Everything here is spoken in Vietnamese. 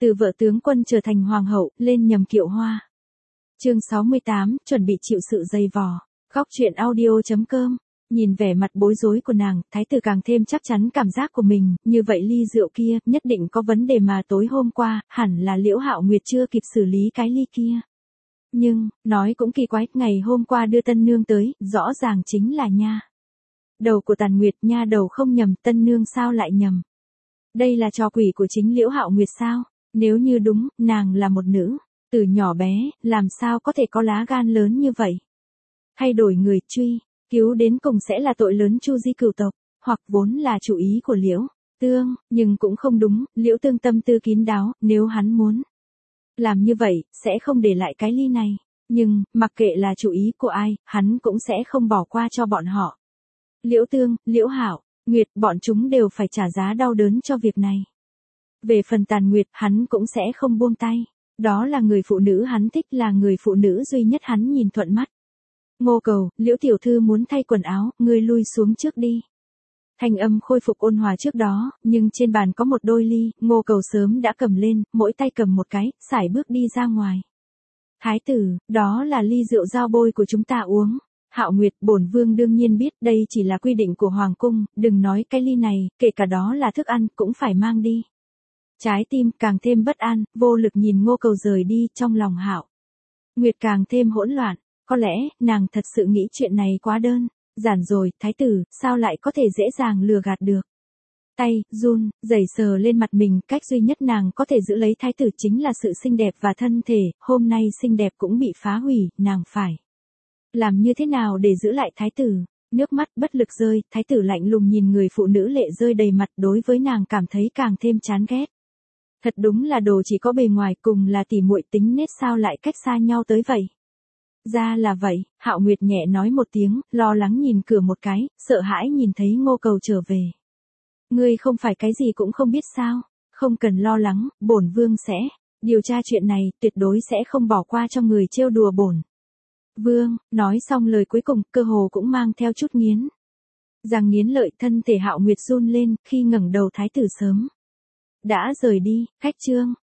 từ vợ tướng quân trở thành hoàng hậu, lên nhầm kiệu hoa. Chương 68, chuẩn bị chịu sự dày vò. Góc truyện audio.com. Nhìn vẻ mặt bối rối của nàng, thái tử càng thêm chắc chắn cảm giác của mình, như vậy ly rượu kia, nhất định có vấn đề mà tối hôm qua, hẳn là Liễu Hạo Nguyệt chưa kịp xử lý cái ly kia. Nhưng, nói cũng kỳ quái, ngày hôm qua đưa tân nương tới, rõ ràng chính là nha đầu của Tàn Nguyệt, nha đầu không nhầm, tân nương sao lại nhầm. Đây là trò quỷ của chính Liễu Hạo Nguyệt sao? Nếu như đúng, nàng là một nữ, từ nhỏ bé, làm sao có thể có lá gan lớn như vậy? Thay đổi người truy, cứu đến cùng sẽ là tội lớn chu di cửu tộc, hoặc vốn là chủ ý của Liễu Tương, nhưng cũng không đúng, Liễu Tương tâm tư kín đáo, nếu hắn muốn làm như vậy, sẽ không để lại cái ly này. Nhưng, mặc kệ là chủ ý của ai, hắn cũng sẽ không bỏ qua cho bọn họ. Liễu Tương, Liễu Hạo Nguyệt, bọn chúng đều phải trả giá đau đớn cho việc này. Về phần Tàn Nguyệt, hắn cũng sẽ không buông tay. Đó là người phụ nữ hắn thích, là người phụ nữ duy nhất hắn nhìn thuận mắt. Ngô Cầu, Liễu tiểu thư muốn thay quần áo, ngươi lui xuống trước đi. Thanh âm khôi phục ôn hòa trước đó, nhưng trên bàn có một đôi ly, Ngô Cầu sớm đã cầm lên, mỗi tay cầm một cái, sải bước đi ra ngoài. Thái tử, đó là ly rượu giao bôi của chúng ta uống. Hạo Nguyệt, bổn vương đương nhiên biết đây chỉ là quy định của hoàng cung, đừng nói cái ly này, kể cả đó là thức ăn, cũng phải mang đi. Trái tim càng thêm bất an, vô lực nhìn Ngô Cầu rời đi, trong lòng Hạo Nguyệt càng thêm hỗn loạn. Có lẽ, nàng thật sự nghĩ chuyện này quá đơn giản rồi, thái tử, sao lại có thể dễ dàng lừa gạt được. Tay, run, rẩy sờ lên mặt mình, cách duy nhất nàng có thể giữ lấy thái tử chính là sự xinh đẹp và thân thể, hôm nay xinh đẹp cũng bị phá hủy, nàng phải làm như thế nào để giữ lại thái tử. Nước mắt bất lực rơi, thái tử lạnh lùng nhìn người phụ nữ lệ rơi đầy mặt, đối với nàng cảm thấy càng thêm chán ghét. Thật đúng là đồ chỉ có bề ngoài, cùng là tỉ muội tính nết sao lại cách xa nhau tới vậy. Ra là vậy, Hạo Nguyệt nhẹ nói một tiếng, lo lắng nhìn cửa một cái, sợ hãi nhìn thấy Ngô Cầu trở về. Ngươi không phải cái gì cũng không biết sao? Không cần lo lắng, bổn vương sẽ điều tra chuyện này, tuyệt đối sẽ không bỏ qua cho người trêu đùa bổn vương. Nói xong lời cuối cùng, cơ hồ cũng mang theo chút nghiến răng nghiến lợi. Thân thể Hạo Nguyệt run lên, khi ngẩng đầu thái tử sớm đã rời đi. Khách trương,